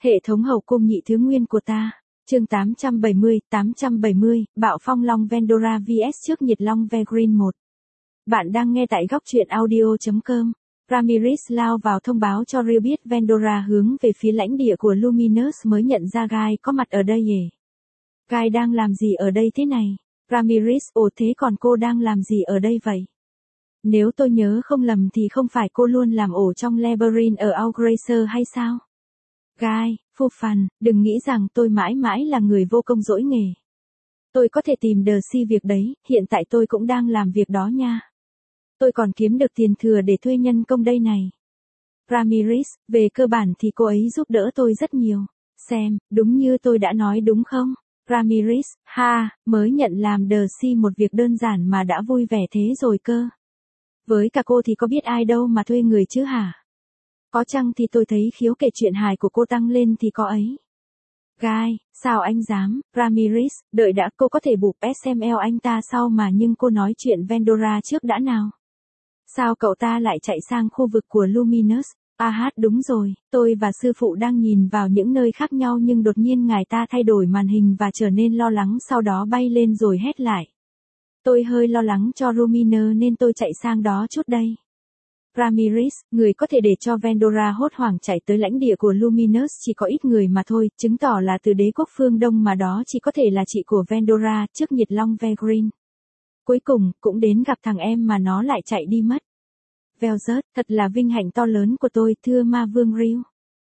Hệ thống hậu cung nhị thứ nguyên của ta. Chương 870, Bạo Phong Long Vendora vs trước nhiệt Long Evergreen 1. Bạn đang nghe tại góc truyện audio.com. Ramirez lao vào thông báo cho Real biết Vendora hướng về phía lãnh địa của Luminous mới nhận ra Guy có mặt ở đây nhỉ. Guy đang làm gì ở đây thế này? Ramirez, ồ thế còn cô đang làm gì ở đây vậy? Nếu tôi nhớ không lầm thì không phải cô luôn làm ổ trong Labyrinth ở Outgracer hay sao? Guy, phu phằn, đừng nghĩ rằng tôi mãi mãi là người vô công dỗi nghề. Tôi có thể tìm Darcy việc đấy, hiện tại tôi cũng đang làm việc đó nha. Tôi còn kiếm được tiền thừa để thuê nhân công đây này. Ramirez, về cơ bản thì cô ấy giúp đỡ tôi rất nhiều. Xem, đúng như tôi đã nói đúng không? Ramirez, ha, mới nhận làm Darcy một việc đơn giản mà đã vui vẻ thế rồi cơ. Với cả cô thì có biết ai đâu mà thuê người chứ hả? Có chăng thì tôi thấy khiếu kể chuyện hài của cô tăng lên thì có ấy. Guy, sao anh dám? Ramirez, đợi đã, cô có thể bụp SML anh ta sau mà, nhưng cô nói chuyện Vendora trước đã nào. Sao cậu ta lại chạy sang khu vực của Luminous? Đúng rồi, tôi và sư phụ đang nhìn vào những nơi khác nhau nhưng đột nhiên ngài ta thay đổi màn hình và trở nên lo lắng, sau đó bay lên rồi hét lại. Tôi hơi lo lắng cho Luminer nên tôi chạy sang đó chút đây. Ramirez, người có thể để cho Vendora hốt hoảng chạy tới lãnh địa của Luminous chỉ có ít người mà thôi, chứng tỏ là từ đế quốc phương Đông mà đó chỉ có thể là chị của Vendora, trước nhiệt Long Evergreen. Cuối cùng, cũng đến gặp thằng em mà nó lại chạy đi mất. Velzert, thật là vinh hạnh to lớn của tôi, thưa ma vương Ryu.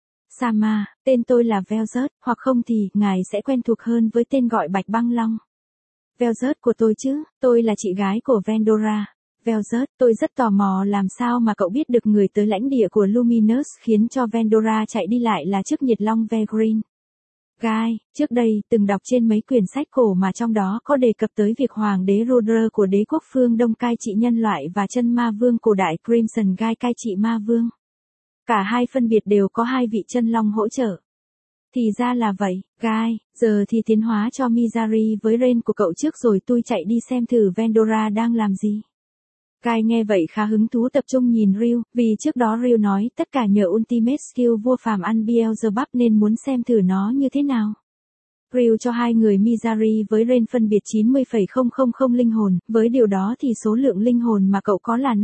Sama, tên tôi là Velzert, hoặc không thì, ngài sẽ quen thuộc hơn với tên gọi Bạch Băng Long. Velzert của tôi chứ, tôi là chị gái của Vendora. Velzert, tôi rất tò mò làm sao mà cậu biết được người tới lãnh địa của Luminous khiến cho Vendora chạy đi lại là trước nhiệt Long Evergreen. Guy, trước đây, từng đọc trên mấy quyển sách cổ mà trong đó có đề cập tới việc Hoàng đế Rudra của đế quốc phương Đông cai trị nhân loại và chân ma vương cổ đại Crimson Guy cai trị ma vương. Cả hai phân biệt đều có hai vị chân long hỗ trợ. Thì ra là vậy, Guy, giờ thì tiến hóa cho Mizari với Ren của cậu trước rồi tôi chạy đi xem thử Vendora đang làm gì. Guy nghe vậy khá hứng thú tập trung nhìn Ryu, vì trước đó Ryu nói tất cả nhờ Ultimate Skill vua phàm ăn Beelzebub nên muốn xem thử nó như thế nào. Ryu cho hai người Mizari với Ren phân biệt 90,000 linh hồn, với điều đó thì số lượng linh hồn mà cậu có là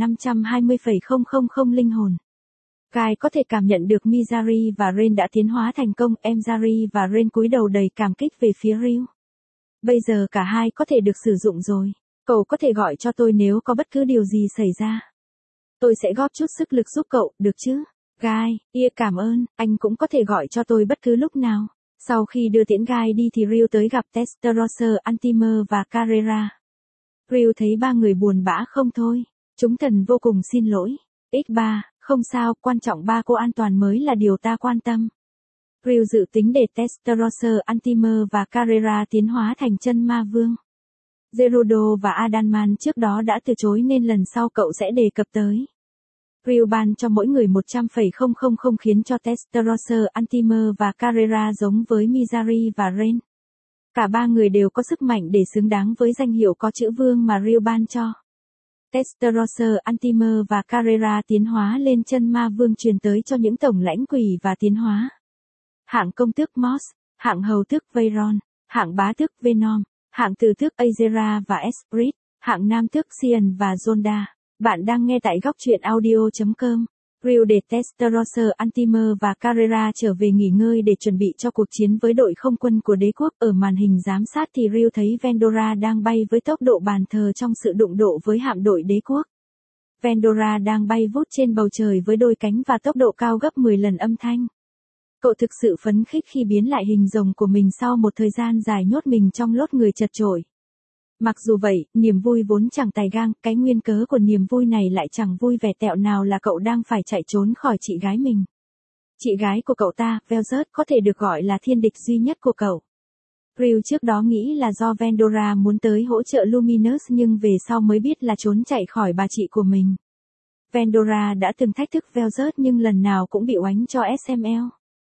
520,000 linh hồn. Guy có thể cảm nhận được Mizari và Ren đã tiến hóa thành công, Mizari và Ren cúi đầu đầy cảm kích về phía Ryu. Bây giờ cả hai có thể được sử dụng rồi. Cậu có thể gọi cho tôi nếu có bất cứ điều gì xảy ra. Tôi sẽ góp chút sức lực giúp cậu, được chứ? Guy, cảm ơn, anh cũng có thể gọi cho tôi bất cứ lúc nào. Sau khi đưa tiễn Guy đi thì Ryu tới gặp Testarossa, Antimer và Carrera. Ryu thấy ba người buồn bã không thôi. Chúng thần vô cùng xin lỗi. X3, không sao, quan trọng ba cô an toàn mới là điều ta quan tâm. Ryu dự tính để Testarossa, Antimer và Carrera tiến hóa thành chân ma vương. Gerudo và Adamant trước đó đã từ chối nên lần sau cậu sẽ đề cập tới. Ryu ban cho mỗi người 100,000 khiến cho Testarossa, Antimer và Carrera giống với Mizari và Ren. Cả ba người đều có sức mạnh để xứng đáng với danh hiệu có chữ vương mà Ryu ban cho. Testarossa, Antimer và Carrera tiến hóa lên chân ma vương truyền tới cho những tổng lãnh quỷ và tiến hóa. Hạng công tước Moss, hạng hầu tước Veyron, hạng bá tước Venom, hạng tử tước Azera và Esprit, hạng nam tước Sion và Zonda. Bạn đang nghe tại góc truyện audio.com. Ryu để Testarossa, Antimer và Carrera trở về nghỉ ngơi để chuẩn bị cho cuộc chiến với đội không quân của đế quốc. Ở màn hình giám sát thì Ryu thấy Vendora đang bay với tốc độ bàn thờ trong sự đụng độ với hạm đội đế quốc. Vendora đang bay vút trên bầu trời với đôi cánh và tốc độ cao gấp 10 lần âm thanh. Cậu thực sự phấn khích khi biến lại hình rồng của mình sau một thời gian dài nhốt mình trong lốt người chật chội. Mặc dù vậy, niềm vui vốn chẳng tài gang, cái nguyên cớ của niềm vui này lại chẳng vui vẻ tẹo nào là cậu đang phải chạy trốn khỏi chị gái mình. Chị gái của cậu ta, Velzert, có thể được gọi là thiên địch duy nhất của cậu. Ryu trước đó nghĩ là do Vendora muốn tới hỗ trợ Luminous nhưng về sau mới biết là trốn chạy khỏi bà chị của mình. Vendora đã từng thách thức Velzert nhưng lần nào cũng bị oánh cho SML.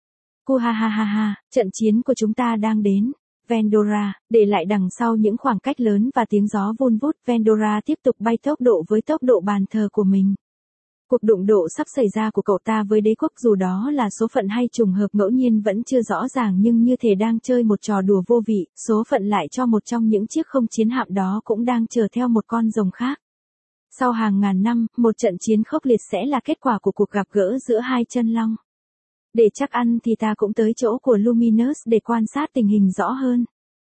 Ha ha ha ha, trận chiến của chúng ta đang đến. Vendora, để lại đằng sau những khoảng cách lớn và tiếng gió vun vút, Vendora tiếp tục bay tốc độ với tốc độ bàn thờ của mình. Cuộc đụng độ sắp xảy ra của cậu ta với đế quốc dù đó là số phận hay trùng hợp ngẫu nhiên vẫn chưa rõ ràng nhưng như thể đang chơi một trò đùa vô vị, số phận lại cho một trong những chiếc không chiến hạm đó cũng đang chờ theo một con rồng khác. Sau hàng ngàn năm, một trận chiến khốc liệt sẽ là kết quả của cuộc gặp gỡ giữa hai chân long. Để chắc ăn thì ta cũng tới chỗ của Luminous để quan sát tình hình rõ hơn.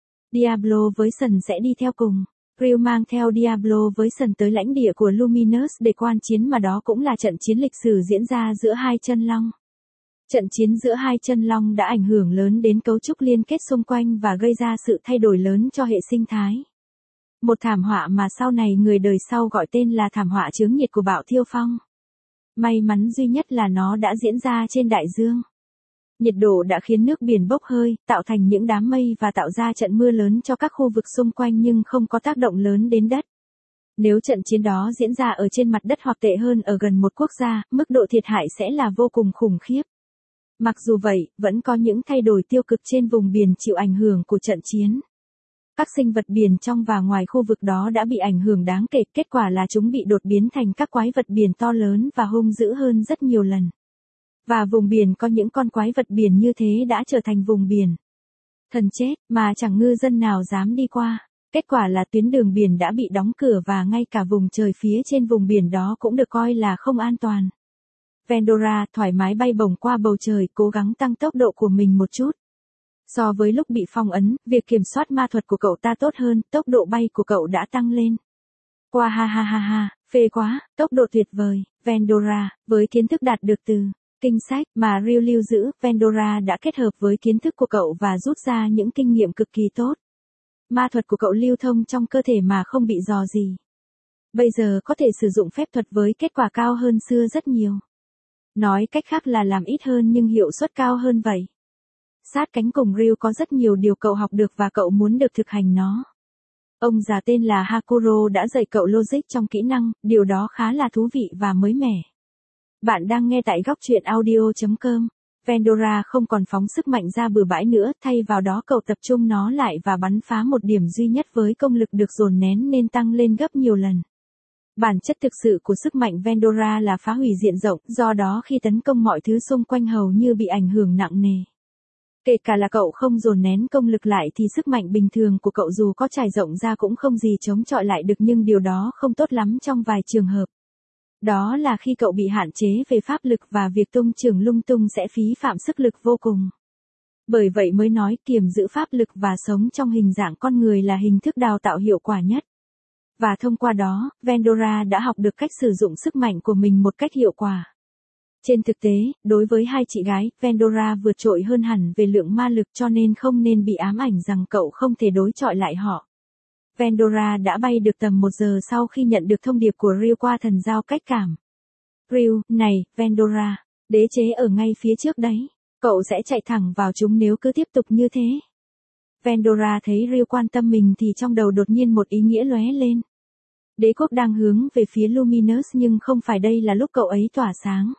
Diablo với Sần sẽ đi theo cùng. Ryu mang theo Diablo với Sần tới lãnh địa của Luminous để quan chiến mà đó cũng là trận chiến lịch sử diễn ra giữa hai chân long. Trận chiến giữa hai chân long đã ảnh hưởng lớn đến cấu trúc liên kết xung quanh và gây ra sự thay đổi lớn cho hệ sinh thái. Một thảm họa mà sau này người đời sau gọi tên là thảm họa chướng nhiệt của bão Thiêu Phong. May mắn duy nhất là nó đã diễn ra trên đại dương. Nhiệt độ đã khiến nước biển bốc hơi, tạo thành những đám mây và tạo ra trận mưa lớn cho các khu vực xung quanh nhưng không có tác động lớn đến đất. Nếu trận chiến đó diễn ra ở trên mặt đất hoặc tệ hơn ở gần một quốc gia, mức độ thiệt hại sẽ là vô cùng khủng khiếp. Mặc dù vậy, vẫn có những thay đổi tiêu cực trên vùng biển chịu ảnh hưởng của trận chiến. Các sinh vật biển trong và ngoài khu vực đó đã bị ảnh hưởng đáng kể, kết quả là chúng bị đột biến thành các quái vật biển to lớn và hung dữ hơn rất nhiều lần. Và vùng biển có những con quái vật biển như thế đã trở thành vùng biển thần chết mà chẳng ngư dân nào dám đi qua. Kết quả là tuyến đường biển đã bị đóng cửa và ngay cả vùng trời phía trên vùng biển đó cũng được coi là không an toàn. Vendora thoải mái bay bổng qua bầu trời, cố gắng tăng tốc độ của mình một chút. So với lúc bị phong ấn, việc kiểm soát ma thuật của cậu ta tốt hơn, tốc độ bay của cậu đã tăng lên. Wow ha ha ha ha, phê quá, tốc độ tuyệt vời, Vendora, với kiến thức đạt được từ kinh sách mà Ryu lưu giữ, Vendora đã kết hợp với kiến thức của cậu và rút ra những kinh nghiệm cực kỳ tốt. Ma thuật của cậu lưu thông trong cơ thể mà không bị rò rỉ. Bây giờ có thể sử dụng phép thuật với kết quả cao hơn xưa rất nhiều. Nói cách khác là làm ít hơn nhưng hiệu suất cao hơn vậy. Sát cánh cùng Ryu có rất nhiều điều cậu học được và cậu muốn được thực hành nó. Ông già tên là Hakuro đã dạy cậu logic trong kỹ năng, điều đó khá là thú vị và mới mẻ. Bạn đang nghe tại góc truyện audio.com. Vendora không còn phóng sức mạnh ra bừa bãi nữa, thay vào đó cậu tập trung nó lại và bắn phá một điểm duy nhất với công lực được dồn nén nên tăng lên gấp nhiều lần. Bản chất thực sự của sức mạnh Vendora là phá hủy diện rộng, do đó khi tấn công mọi thứ xung quanh hầu như bị ảnh hưởng nặng nề. Kể cả là cậu không dồn nén công lực lại thì sức mạnh bình thường của cậu dù có trải rộng ra cũng không gì chống chọi lại được, nhưng điều đó không tốt lắm trong vài trường hợp. Đó là khi cậu bị hạn chế về pháp lực và việc tung chưởng lung tung sẽ phí phạm sức lực vô cùng. Bởi vậy mới nói kiềm giữ pháp lực và sống trong hình dạng con người là hình thức đào tạo hiệu quả nhất. Và thông qua đó, Vendora đã học được cách sử dụng sức mạnh của mình một cách hiệu quả. Trên thực tế, đối với hai chị gái, Vendora vượt trội hơn hẳn về lượng ma lực cho nên không nên bị ám ảnh rằng cậu không thể đối chọi lại họ. Vendora đã bay được tầm 1 giờ sau khi nhận được thông điệp của Ryu qua thần giao cách cảm. Ryu, này, Vendora, đế chế ở ngay phía trước đấy. Cậu sẽ chạy thẳng vào chúng nếu cứ tiếp tục như thế. Vendora thấy Ryu quan tâm mình thì trong đầu đột nhiên một ý nghĩa lóe lên. Đế quốc đang hướng về phía Luminous nhưng không phải đây là lúc cậu ấy tỏa sáng.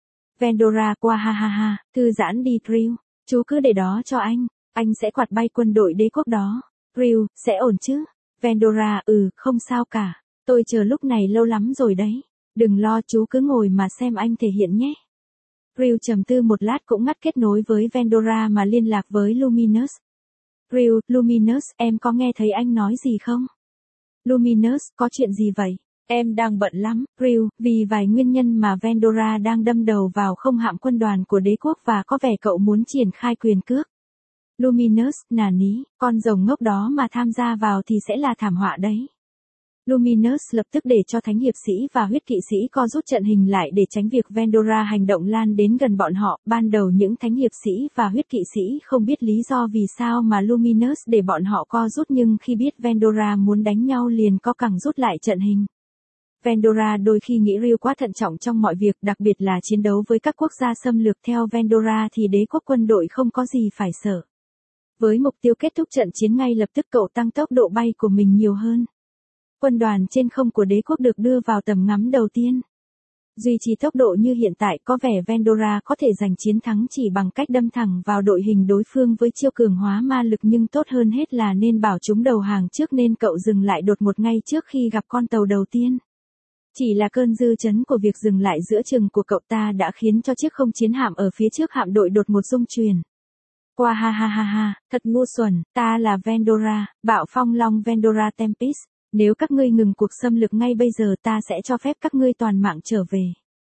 Vendora qua ha ha ha, thư giãn đi Ryu, chú cứ để đó cho anh sẽ quạt bay quân đội đế quốc đó. Ryu, sẽ ổn chứ? Vendora, không sao cả, tôi chờ lúc này lâu lắm rồi đấy. Đừng lo, chú cứ ngồi mà xem anh thể hiện nhé. Ryu trầm tư một lát cũng ngắt kết nối với Vendora mà liên lạc với Luminous. Ryu, Luminous, em có nghe thấy anh nói gì không? Luminous, có chuyện gì vậy? Em đang bận lắm, Ryu, vì vài nguyên nhân mà Vendora đang đâm đầu vào không hạm quân đoàn của đế quốc và có vẻ cậu muốn triển khai quyền cước. Luminous, nà ní, con rồng ngốc đó mà tham gia vào thì sẽ là thảm họa đấy. Luminous lập tức để cho thánh hiệp sĩ và huyết kỵ sĩ co rút trận hình lại để tránh việc Vendora hành động lan đến gần bọn họ. Ban đầu những thánh hiệp sĩ và huyết kỵ sĩ không biết lý do vì sao mà Luminous để bọn họ co rút, nhưng khi biết Vendora muốn đánh nhau liền co cẳng rút lại trận hình. Vendora đôi khi nghĩ Ryu quá thận trọng trong mọi việc, đặc biệt là chiến đấu với các quốc gia xâm lược. Theo Vendora thì đế quốc quân đội không có gì phải sợ. Với mục tiêu kết thúc trận chiến ngay lập tức, cậu tăng tốc độ bay của mình nhiều hơn. Quân đoàn trên không của đế quốc được đưa vào tầm ngắm đầu tiên. Duy trì tốc độ như hiện tại có vẻ Vendora có thể giành chiến thắng chỉ bằng cách đâm thẳng vào đội hình đối phương với chiêu cường hóa ma lực, nhưng tốt hơn hết là nên bảo chúng đầu hàng trước nên cậu dừng lại đột ngột ngay trước khi gặp con tàu đầu tiên. Chỉ là cơn dư chấn của việc dừng lại giữa chừng của cậu ta đã khiến cho chiếc không chiến hạm ở phía trước hạm đội đột một rung chuyển. Qua ha ha ha ha, thật ngu xuẩn, ta là Vendora, bạo phong long Vendora Tempest. Nếu các ngươi ngừng cuộc xâm lược ngay bây giờ ta sẽ cho phép các ngươi toàn mạng trở về.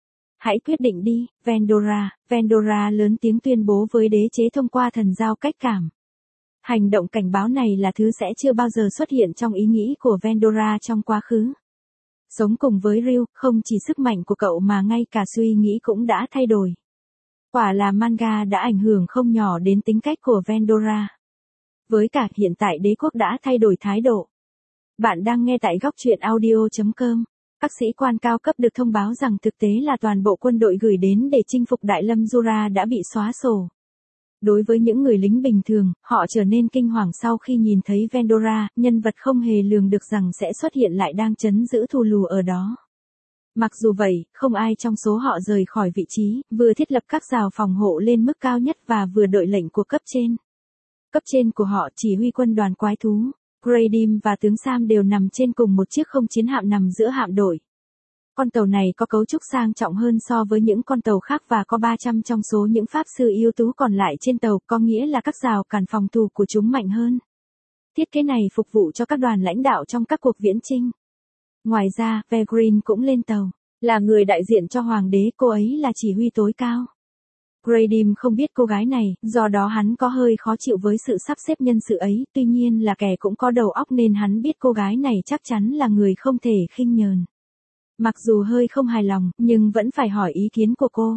Hãy quyết định đi, Vendora. Vendora lớn tiếng tuyên bố với đế chế thông qua thần giao cách cảm. Hành động cảnh báo này là thứ sẽ chưa bao giờ xuất hiện trong ý nghĩ của Vendora trong quá khứ. Sống cùng với Ryu, không chỉ sức mạnh của cậu mà ngay cả suy nghĩ cũng đã thay đổi. Quả là manga đã ảnh hưởng không nhỏ đến tính cách của Vendora. Với cả hiện tại đế quốc đã thay đổi thái độ. Bạn đang nghe tại góc truyện audio.com. Các sĩ quan cao cấp được thông báo rằng thực tế là toàn bộ quân đội gửi đến để chinh phục Đại Lâm Jura đã bị xóa sổ. Đối với những người lính bình thường, họ trở nên kinh hoàng sau khi nhìn thấy Vendora, nhân vật không hề lường được rằng sẽ xuất hiện lại đang trấn giữ thù lù ở đó. Mặc dù vậy, không ai trong số họ rời khỏi vị trí, vừa thiết lập các rào phòng hộ lên mức cao nhất và vừa đợi lệnh của cấp trên. Cấp trên của họ chỉ huy quân đoàn quái thú. Graydim và tướng Sam đều nằm trên cùng một chiếc không chiến hạm nằm giữa hạm đội. Con tàu này có cấu trúc sang trọng hơn so với những con tàu khác và có 300 trong số những pháp sư yếu tố còn lại trên tàu, có nghĩa là các rào cản phòng thủ của chúng mạnh hơn. Thiết kế này phục vụ cho các đoàn lãnh đạo trong các cuộc viễn chinh. Ngoài ra, Vergreen cũng lên tàu. Là người đại diện cho hoàng đế, cô ấy là chỉ huy tối cao. Graydim không biết cô gái này, do đó hắn có hơi khó chịu với sự sắp xếp nhân sự ấy, tuy nhiên là kẻ cũng có đầu óc nên hắn biết cô gái này chắc chắn là người không thể khinh nhờn. Mặc dù hơi không hài lòng, nhưng vẫn phải hỏi ý kiến của cô.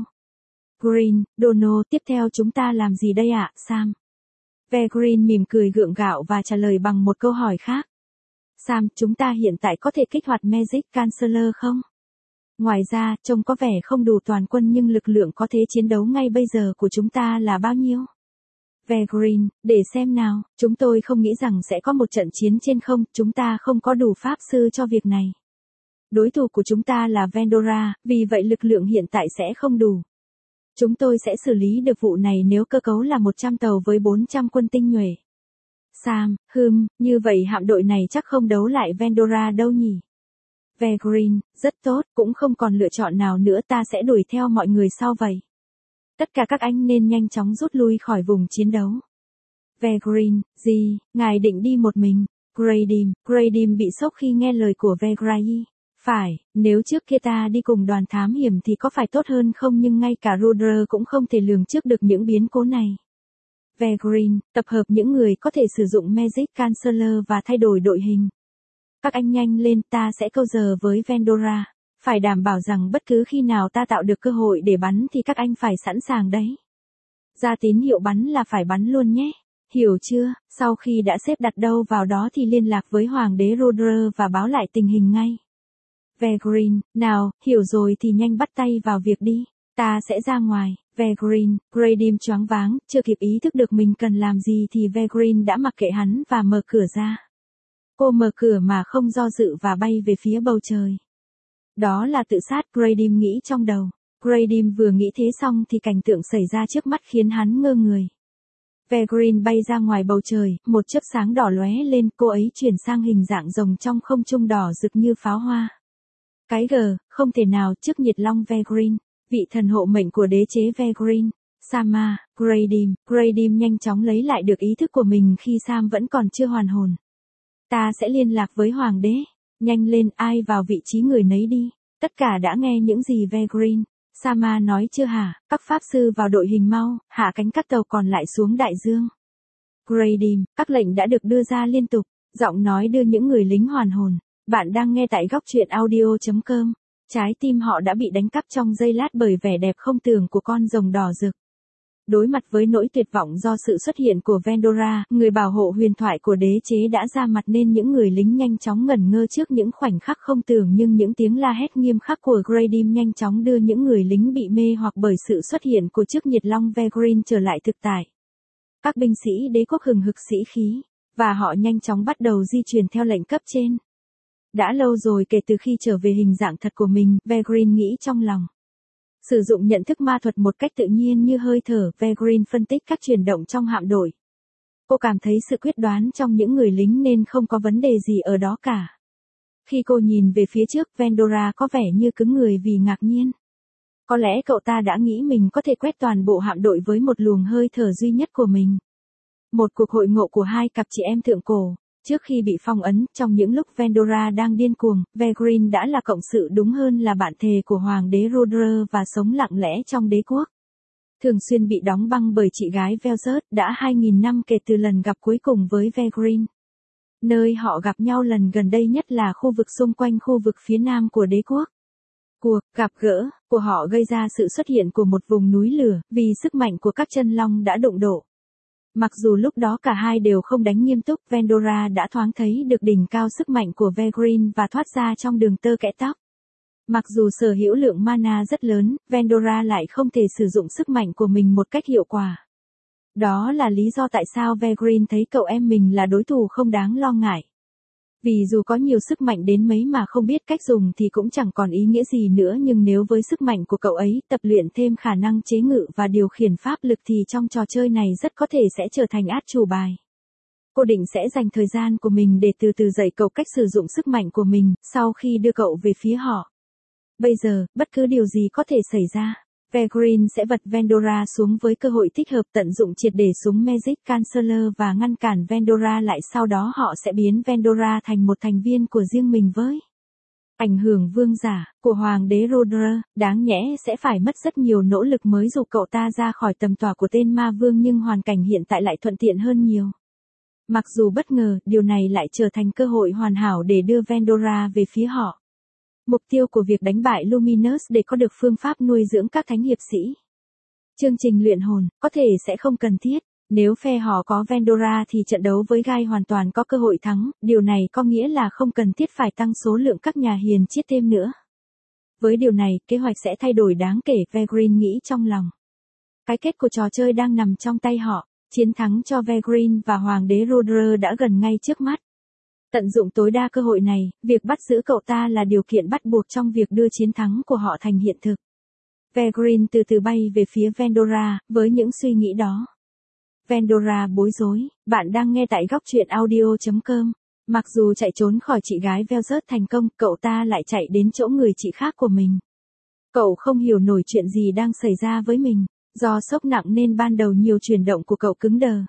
Green, Dono, tiếp theo chúng ta làm gì đây ạ, Sam? Vergreen mỉm cười gượng gạo và trả lời bằng một câu hỏi khác. Sam, chúng ta hiện tại có thể kích hoạt Magic Canceller không? Ngoài ra, trông có vẻ không đủ toàn quân nhưng lực lượng có thể chiến đấu ngay bây giờ của chúng ta là bao nhiêu? Vergreen, để xem nào, chúng tôi không nghĩ rằng sẽ có một trận chiến trên không, chúng ta không có đủ pháp sư cho việc này. Đối thủ của chúng ta là Vendora, vì vậy lực lượng hiện tại sẽ không đủ. Chúng tôi sẽ xử lý được vụ này nếu cơ cấu là 100 tàu với 400 quân tinh nhuệ. Sam, như vậy hạm đội này chắc không đấu lại Vendora đâu nhỉ? Vergreen, rất tốt, cũng không còn lựa chọn nào nữa, ta sẽ đuổi theo mọi người sau vậy. Tất cả các anh nên nhanh chóng rút lui khỏi vùng chiến đấu. Vergreen, gì, ngài định đi một mình? Graydim bị sốc khi nghe lời của Vergreen. Phải, nếu trước kia ta đi cùng đoàn thám hiểm thì có phải tốt hơn không, nhưng ngay cả Rudder cũng không thể lường trước được những biến cố này. Vergreen, tập hợp những người có thể sử dụng Magic Canceller và thay đổi đội hình. Các anh nhanh lên, ta sẽ câu giờ với Vendora. Phải đảm bảo rằng bất cứ khi nào ta tạo được cơ hội để bắn thì các anh phải sẵn sàng đấy. Ra tín hiệu bắn là phải bắn luôn nhé. Hiểu chưa? Sau khi đã xếp đặt đâu vào đó thì liên lạc với Hoàng đế Rudder và báo lại tình hình ngay. Vergreen, nào, hiểu rồi thì nhanh bắt tay vào việc đi. Ta sẽ ra ngoài. Vergreen, Graydim choáng váng, chưa kịp ý thức được mình cần làm gì thì Vergreen đã mặc kệ hắn và mở cửa ra. Cô mở cửa mà không do dự và bay về phía bầu trời. Đó là tự sát, Graydim nghĩ trong đầu. Graydim vừa nghĩ thế xong thì cảnh tượng xảy ra trước mắt khiến hắn ngơ người. Vergreen bay ra ngoài bầu trời, một chớp sáng đỏ lóe lên, cô ấy chuyển sang hình dạng rồng trong không trung đỏ rực như pháo hoa. Cái không thể nào, trước nhiệt long Vergreen, vị thần hộ mệnh của đế chế Vergreen. Sama, Graydim nhanh chóng lấy lại được ý thức của mình khi Sam vẫn còn chưa hoàn hồn. Ta sẽ liên lạc với hoàng đế. Nhanh lên, ai vào vị trí người nấy đi. Tất cả đã nghe những gì Vergreen. Sama nói chưa hả? Các pháp sư vào đội hình mau, hạ cánh các tàu còn lại xuống đại dương. Graydim, các lệnh đã được đưa ra liên tục. Giọng nói đưa những người lính hoàn hồn. Bạn đang nghe tại góc truyện audio.com. Trái tim họ đã bị đánh cắp trong giây lát bởi vẻ đẹp không tưởng của con rồng đỏ rực. Đối mặt với nỗi tuyệt vọng do sự xuất hiện của Vendora, người bảo hộ huyền thoại của đế chế đã ra mặt nên những người lính nhanh chóng ngẩn ngơ trước những khoảnh khắc không tưởng, nhưng những tiếng la hét nghiêm khắc của Graydim nhanh chóng đưa những người lính bị mê hoặc bởi sự xuất hiện của chiếc nhiệt long Vergreen trở lại thực tại. Các binh sĩ đế quốc hừng hực sĩ khí, và họ nhanh chóng bắt đầu di chuyển theo lệnh cấp trên. Đã lâu rồi kể từ khi trở về hình dạng thật của mình, Vergreen nghĩ trong lòng. Sử dụng nhận thức ma thuật một cách tự nhiên như hơi thở, Vergreen phân tích các chuyển động trong hạm đội. Cô cảm thấy sự quyết đoán trong những người lính nên không có vấn đề gì ở đó cả. Khi cô nhìn về phía trước, Vendora có vẻ như cứng người vì ngạc nhiên. Có lẽ cậu ta đã nghĩ mình có thể quét toàn bộ hạm đội với một luồng hơi thở duy nhất của mình. Một cuộc hội ngộ của hai cặp chị em thượng cổ. Trước khi bị phong ấn, trong những lúc Vendora đang điên cuồng, Vergreen đã là cộng sự đúng hơn là bạn thề của Hoàng đế Rodrer và sống lặng lẽ trong đế quốc. Thường xuyên bị đóng băng bởi chị gái Velzert, đã 2.000 năm kể từ lần gặp cuối cùng với Vergreen. Nơi họ gặp nhau lần gần đây nhất là khu vực xung quanh khu vực phía nam của đế quốc. Cuộc gặp gỡ của họ gây ra sự xuất hiện của một vùng núi lửa, vì sức mạnh của các chân long đã đụng độ. Mặc dù lúc đó cả hai đều không đánh nghiêm túc, Vendora đã thoáng thấy được đỉnh cao sức mạnh của Vergreen và thoát ra trong đường tơ kẽ tóc. Mặc dù sở hữu lượng mana rất lớn, Vendora lại không thể sử dụng sức mạnh của mình một cách hiệu quả. Đó là lý do tại sao Vergreen thấy cậu em mình là đối thủ không đáng lo ngại. Vì dù có nhiều sức mạnh đến mấy mà không biết cách dùng thì cũng chẳng còn ý nghĩa gì nữa, nhưng nếu với sức mạnh của cậu ấy tập luyện thêm khả năng chế ngự và điều khiển pháp lực thì trong trò chơi này rất có thể sẽ trở thành át chủ bài. Cô định sẽ dành thời gian của mình để từ từ dạy cậu cách sử dụng sức mạnh của mình, sau khi đưa cậu về phía họ. Bây giờ, bất cứ điều gì có thể xảy ra. Vergreen sẽ vật Vendora xuống với cơ hội thích hợp, tận dụng triệt để súng Magic Canceller và ngăn cản Vendora lại, sau đó họ sẽ biến Vendora thành một thành viên của riêng mình với ảnh hưởng vương giả của Hoàng đế Rodrer. Đáng nhẽ sẽ phải mất rất nhiều nỗ lực mới dụ cậu ta ra khỏi tầm tỏa của tên ma vương, nhưng hoàn cảnh hiện tại lại thuận tiện hơn nhiều. Mặc dù bất ngờ, điều này lại trở thành cơ hội hoàn hảo để đưa Vendora về phía họ. Mục tiêu của việc đánh bại Luminous để có được phương pháp nuôi dưỡng các thánh hiệp sĩ. Chương trình luyện hồn, có thể sẽ không cần thiết. Nếu phe họ có Vendora thì trận đấu với Gai hoàn toàn có cơ hội thắng, điều này có nghĩa là không cần thiết phải tăng số lượng các nhà hiền chiết thêm nữa. Với điều này, kế hoạch sẽ thay đổi đáng kể, Vergreen nghĩ trong lòng. Cái kết của trò chơi đang nằm trong tay họ, chiến thắng cho Vergreen và Hoàng đế Rodrer đã gần ngay trước mắt. Tận dụng tối đa cơ hội này, việc bắt giữ cậu ta là điều kiện bắt buộc trong việc đưa chiến thắng của họ thành hiện thực. Vergreen từ từ bay về phía Vendora, với những suy nghĩ đó. Vendora bối rối, bạn đang nghe tại góc truyện audio.com. Mặc dù chạy trốn khỏi chị gái Velzert thành công, cậu ta lại chạy đến chỗ người chị khác của mình. Cậu không hiểu nổi chuyện gì đang xảy ra với mình, do sốc nặng nên ban đầu nhiều chuyển động của cậu cứng đờ.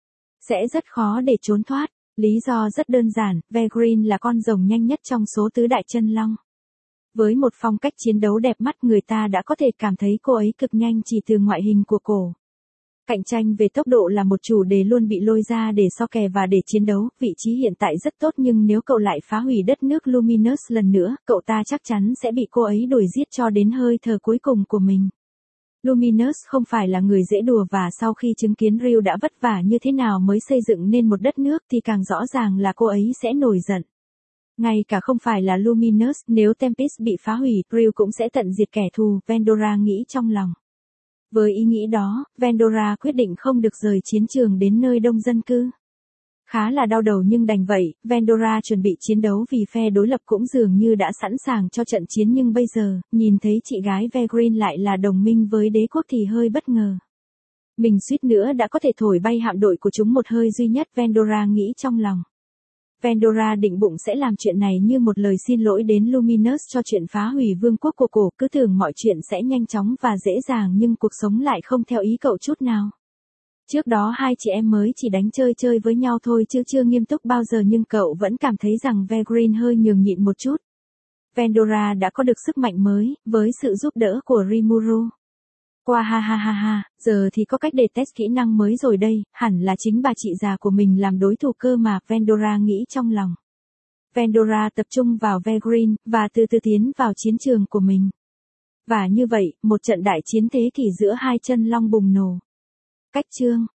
Sẽ rất khó để trốn thoát. Lý do rất đơn giản, Vergreen là con rồng nhanh nhất trong số tứ đại chân long. Với một phong cách chiến đấu đẹp mắt, người ta đã có thể cảm thấy cô ấy cực nhanh chỉ từ ngoại hình của cổ. Cạnh tranh về tốc độ là một chủ đề luôn bị lôi ra để so kè và để chiến đấu. Vị trí hiện tại rất tốt, nhưng nếu cậu lại phá hủy đất nước Luminous lần nữa, cậu ta chắc chắn sẽ bị cô ấy đuổi giết cho đến hơi thở cuối cùng của mình. Luminous không phải là người dễ đùa, và sau khi chứng kiến Ryu đã vất vả như thế nào mới xây dựng nên một đất nước thì càng rõ ràng là cô ấy sẽ nổi giận. Ngay cả không phải là Luminous, nếu Tempest bị phá hủy, Ryu cũng sẽ tận diệt kẻ thù, Vendora nghĩ trong lòng. Với ý nghĩ đó, Vendora quyết định không được rời chiến trường đến nơi đông dân cư. Khá là đau đầu nhưng đành vậy, Vendora chuẩn bị chiến đấu vì phe đối lập cũng dường như đã sẵn sàng cho trận chiến, nhưng bây giờ, nhìn thấy chị gái Vergreen lại là đồng minh với đế quốc thì hơi bất ngờ. Mình suýt nữa đã có thể thổi bay hạm đội của chúng một hơi duy nhất, Vendora nghĩ trong lòng. Vendora định bụng sẽ làm chuyện này như một lời xin lỗi đến Luminous cho chuyện phá hủy vương quốc của cổ, cứ tưởng mọi chuyện sẽ nhanh chóng và dễ dàng nhưng cuộc sống lại không theo ý cậu chút nào. Trước đó hai chị em mới chỉ đánh chơi với nhau thôi chứ chưa nghiêm túc bao giờ, nhưng cậu vẫn cảm thấy rằng Vergreen hơi nhường nhịn một chút. Vendora đã có được sức mạnh mới, với sự giúp đỡ của Rimuru. Qua ha ha ha ha, giờ thì có cách để test kỹ năng mới rồi đây, hẳn là chính bà chị già của mình làm đối thủ cơ mà, Vendora nghĩ trong lòng. Vendora tập trung vào Vergreen, và từ từ tiến vào chiến trường của mình. Và như vậy, một trận đại chiến thế kỷ giữa hai chân long bùng nổ. Cách chương